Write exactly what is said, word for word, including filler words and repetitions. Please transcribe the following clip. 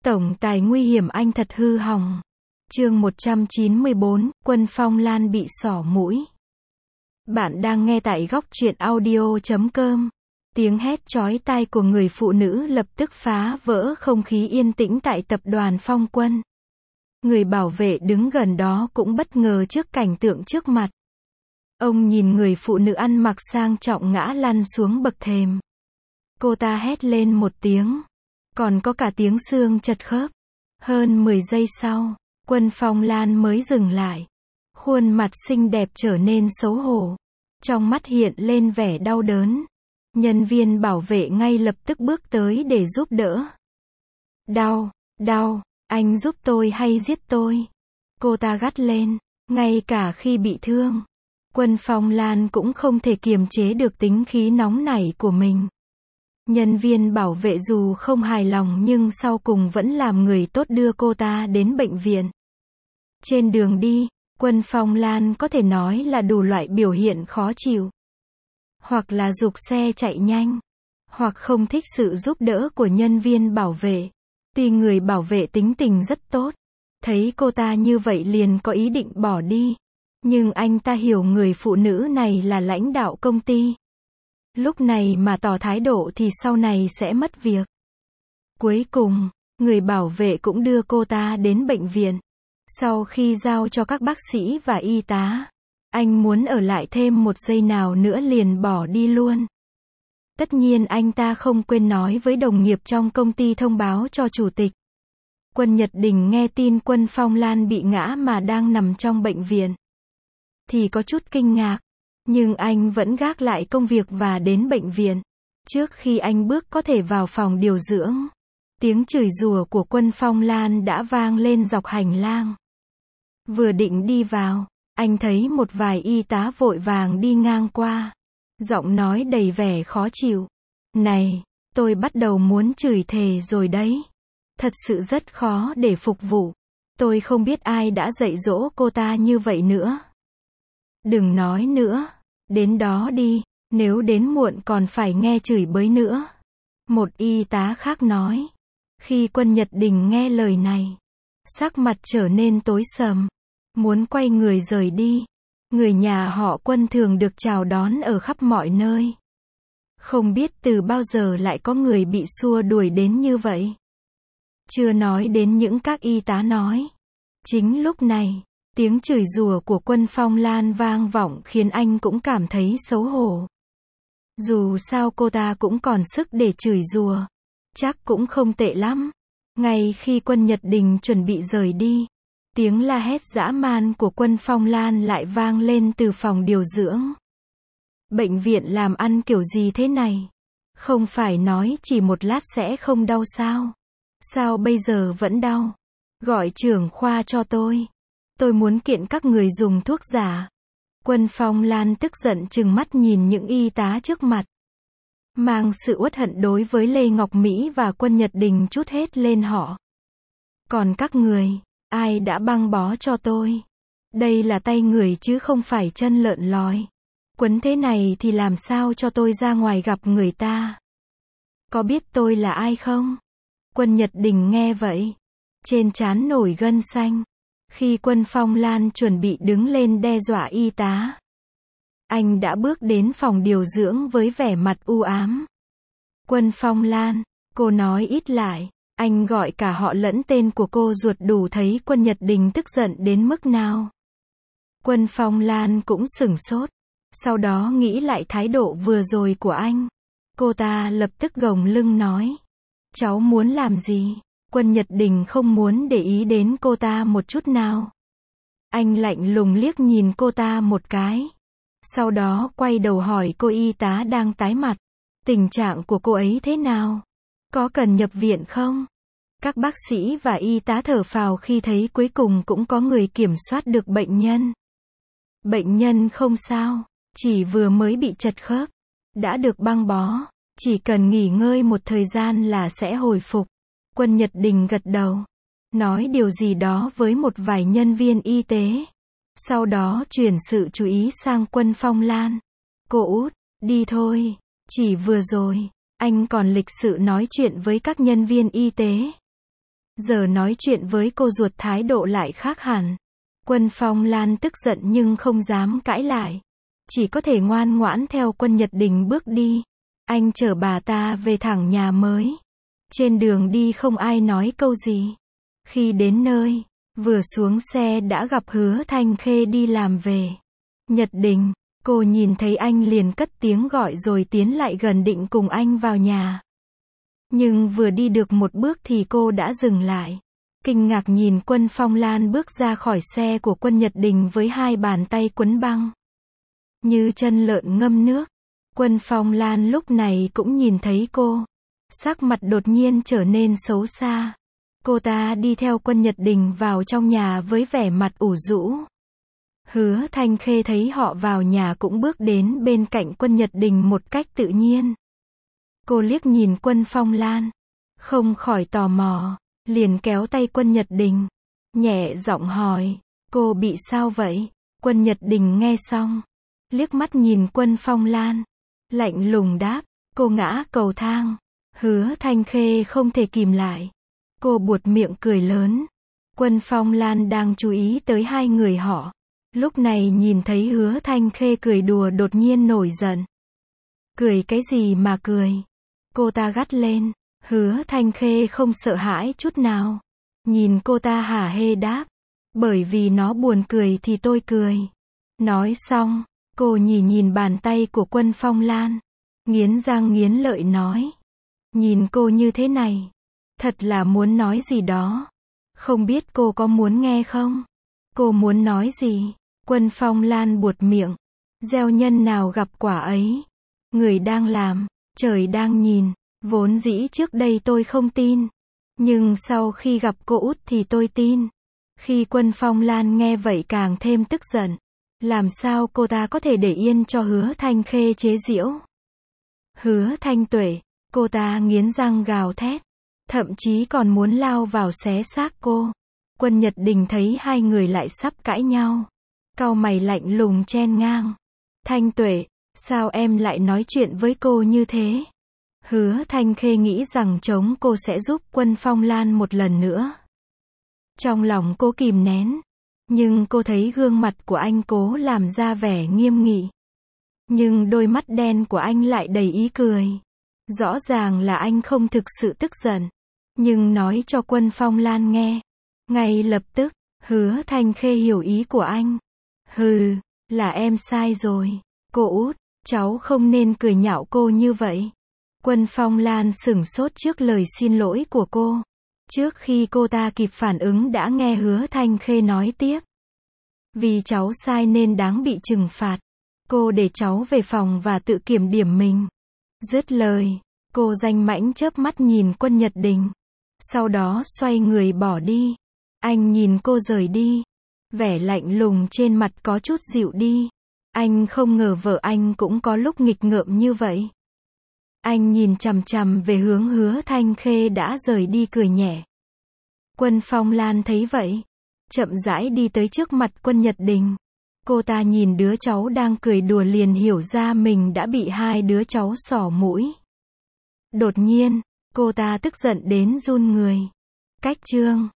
Tổng tài nguy hiểm anh thật hư hỏng. Chương một trăm chín mươi bốn, Quân Phong Lan bị xỏ mũi. Bạn đang nghe tại góc truyện audio chấm com. Tiếng hét chói tai của người phụ nữ lập tức phá vỡ không khí yên tĩnh tại tập đoàn Phong Quân. Người bảo vệ đứng gần đó cũng bất ngờ trước cảnh tượng trước mặt. Ông nhìn người phụ nữ ăn mặc sang trọng ngã lăn xuống bậc thềm. Cô ta hét lên một tiếng. Còn có cả tiếng xương chật khớp. Hơn mười giây sau, Quân Phong Lan mới dừng lại. Khuôn mặt xinh đẹp trở nên xấu hổ. Trong mắt hiện lên vẻ đau đớn. Nhân viên bảo vệ ngay lập tức bước tới để giúp đỡ. Đau, đau, anh giúp tôi hay giết tôi? Cô ta gắt lên. Ngay cả khi bị thương, Quân Phong Lan cũng không thể kiềm chế được tính khí nóng nảy của mình. Nhân viên bảo vệ dù không hài lòng nhưng sau cùng vẫn làm người tốt đưa cô ta đến bệnh viện. Trên đường đi, Quân Phong Lan có thể nói là đủ loại biểu hiện khó chịu. Hoặc là giục xe chạy nhanh, hoặc không thích sự giúp đỡ của nhân viên bảo vệ. Tuy người bảo vệ tính tình rất tốt, thấy cô ta như vậy liền có ý định bỏ đi. Nhưng anh ta hiểu người phụ nữ này là lãnh đạo công ty. Lúc này mà tỏ thái độ thì sau này sẽ mất việc. Cuối cùng, người bảo vệ cũng đưa cô ta đến bệnh viện. Sau khi giao cho các bác sĩ và y tá, anh muốn ở lại thêm một giây nào nữa liền bỏ đi luôn. Tất nhiên anh ta không quên nói với đồng nghiệp trong công ty thông báo cho chủ tịch. Quân Nhật Đình nghe tin Quân Phong Lan bị ngã mà đang nằm trong bệnh viện thì có chút kinh ngạc. Nhưng anh vẫn gác lại công việc và đến bệnh viện. Trước khi anh bước có thể vào phòng điều dưỡng, tiếng chửi rủa của Quân Phong Lan đã vang lên dọc hành lang. Vừa định đi vào, anh thấy một vài y tá vội vàng đi ngang qua. Giọng nói đầy vẻ khó chịu. Này, tôi bắt đầu muốn chửi thề rồi đấy. Thật sự rất khó để phục vụ. Tôi không biết ai đã dạy dỗ cô ta như vậy nữa. Đừng nói nữa. Đến đó đi, nếu đến muộn còn phải nghe chửi bới nữa. Một y tá khác nói. Khi Quân Nhật Đình nghe lời này, sắc mặt trở nên tối sầm, muốn quay người rời đi. Người nhà họ Quân thường được chào đón ở khắp mọi nơi. Không biết từ bao giờ lại có người bị xua đuổi đến như vậy. Chưa nói đến những các y tá nói. Chính lúc này, tiếng chửi rủa của Quân Phong Lan vang vọng khiến anh cũng cảm thấy xấu hổ. Dù sao cô ta cũng còn sức để chửi rủa. Chắc cũng không tệ lắm. Ngay khi Quân Nhật Đình chuẩn bị rời đi, tiếng la hét dã man của Quân Phong Lan lại vang lên từ phòng điều dưỡng. Bệnh viện làm ăn kiểu gì thế này? Không phải nói chỉ một lát sẽ không đau sao? Sao bây giờ vẫn đau? Gọi trưởng khoa cho tôi. Tôi muốn kiện các người dùng thuốc giả. Quân Phong Lan tức giận trừng mắt nhìn những y tá trước mặt. Mang sự uất hận đối với Lê Ngọc Mỹ và Quân Nhật Đình trút hết lên họ. Còn các người, ai đã băng bó cho tôi? Đây là tay người chứ không phải chân lợn lòi. Quấn thế này thì làm sao cho tôi ra ngoài gặp người ta? Có biết tôi là ai không? Quân Nhật Đình nghe vậy, trên trán nổi gân xanh. Khi Quân Phong Lan chuẩn bị đứng lên đe dọa y tá, anh đã bước đến phòng điều dưỡng với vẻ mặt u ám. Quân Phong Lan, cô nói ít lại. Anh gọi cả họ lẫn tên của cô ruột đủ thấy Quân Nhật Đình tức giận đến mức nào. Quân Phong Lan cũng sửng sốt. Sau đó nghĩ lại thái độ vừa rồi của anh. Cô ta lập tức gồng lưng nói. Cháu muốn làm gì? Quân Nhật Đình không muốn để ý đến cô ta một chút nào. Anh lạnh lùng liếc nhìn cô ta một cái. Sau đó quay đầu hỏi cô y tá đang tái mặt. Tình trạng của cô ấy thế nào? Có cần nhập viện không? Các bác sĩ và y tá thở phào khi thấy cuối cùng cũng có người kiểm soát được bệnh nhân. Bệnh nhân không sao, chỉ vừa mới bị chật khớp. Đã được băng bó, chỉ cần nghỉ ngơi một thời gian là sẽ hồi phục. Quân Nhật Đình gật đầu, nói điều gì đó với một vài nhân viên y tế. Sau đó chuyển sự chú ý sang Quân Phong Lan. Cô út, đi thôi, chỉ vừa rồi, anh còn lịch sự nói chuyện với các nhân viên y tế. Giờ nói chuyện với cô ruột thái độ lại khác hẳn. Quân Phong Lan tức giận nhưng không dám cãi lại. Chỉ có thể ngoan ngoãn theo Quân Nhật Đình bước đi. Anh chở bà ta về thẳng nhà mới. Trên đường đi không ai nói câu gì. Khi đến nơi, vừa xuống xe đã gặp Hứa Thanh Khê đi làm về. Nhật Đình, cô nhìn thấy anh liền cất tiếng gọi rồi tiến lại gần định cùng anh vào nhà. Nhưng vừa đi được một bước thì cô đã dừng lại. Kinh ngạc nhìn Quân Phong Lan bước ra khỏi xe của Quân Nhật Đình với hai bàn tay quấn băng. Như chân lợn ngâm nước. Quân Phong Lan lúc này cũng nhìn thấy cô. Sắc mặt đột nhiên trở nên xấu xa. Cô ta đi theo Quân Nhật Đình vào trong nhà với vẻ mặt ủ rũ. Hứa Thanh Khê thấy họ vào nhà cũng bước đến bên cạnh Quân Nhật Đình một cách tự nhiên. Cô liếc nhìn Quân Phong Lan. Không khỏi tò mò. Liền kéo tay Quân Nhật Đình. Nhẹ giọng hỏi. Cô bị sao vậy? Quân Nhật Đình nghe xong. Liếc mắt nhìn Quân Phong Lan. Lạnh lùng đáp. Cô ngã cầu thang. Hứa Thanh Khê không thể kìm lại. Cô buột miệng cười lớn. Quân Phong Lan đang chú ý tới hai người họ. Lúc này nhìn thấy Hứa Thanh Khê cười đùa đột nhiên nổi giận. Cười cái gì mà cười? Cô ta gắt lên. Hứa Thanh Khê không sợ hãi chút nào. Nhìn cô ta hả hê đáp. Bởi vì nó buồn cười thì tôi cười. Nói xong, cô nhìn nhìn bàn tay của Quân Phong Lan. Nghiến răng nghiến lợi nói. Nhìn cô như thế này. Thật là muốn nói gì đó. Không biết cô có muốn nghe không? Cô muốn nói gì? Quân Phong Lan buột miệng. Gieo nhân nào gặp quả ấy. Người đang làm, trời đang nhìn. Vốn dĩ trước đây tôi không tin. Nhưng sau khi gặp cô út thì tôi tin. Khi Quân Phong Lan nghe vậy càng thêm tức giận. Làm sao cô ta có thể để yên cho Hứa Thanh Khê chế giễu? Hứa Thanh Tuệ, cô ta nghiến răng gào thét. Thậm chí còn muốn lao vào xé xác cô. Quân Nhật Đình thấy hai người lại sắp cãi nhau. Cau mày lạnh lùng chen ngang. Thanh Tuệ, sao em lại nói chuyện với cô như thế? Hứa Thanh Khê nghĩ rằng chống cô sẽ giúp Quân Phong Lan một lần nữa. Trong lòng cô kìm nén. Nhưng cô thấy gương mặt của anh cố làm ra vẻ nghiêm nghị. Nhưng đôi mắt đen của anh lại đầy ý cười. Rõ ràng là anh không thực sự tức giận. Nhưng nói cho Quân Phong Lan nghe. Ngay lập tức, Hứa Thanh Khê hiểu ý của anh. Hừ, là em sai rồi. Cô út, cháu không nên cười nhạo cô như vậy. Quân Phong Lan sửng sốt trước lời xin lỗi của cô. Trước khi cô ta kịp phản ứng đã nghe Hứa Thanh Khê nói tiếp. Vì cháu sai nên đáng bị trừng phạt. Cô để cháu về phòng và tự kiểm điểm mình. Dứt lời, cô danh mãnh chớp mắt nhìn Quân Nhật Đình. Sau đó xoay người bỏ đi. Anh nhìn cô rời đi. Vẻ lạnh lùng trên mặt có chút dịu đi. Anh không ngờ vợ anh cũng có lúc nghịch ngợm như vậy. Anh nhìn chằm chằm về hướng Hứa Thanh Khê đã rời đi cười nhẹ. Quân Phong Lan thấy vậy. Chậm rãi đi tới trước mặt Quân Nhật Đình. Cô ta nhìn đứa cháu đang cười đùa liền hiểu ra mình đã bị hai đứa cháu xỏ mũi. Đột nhiên, cô ta tức giận đến run người. Cách chương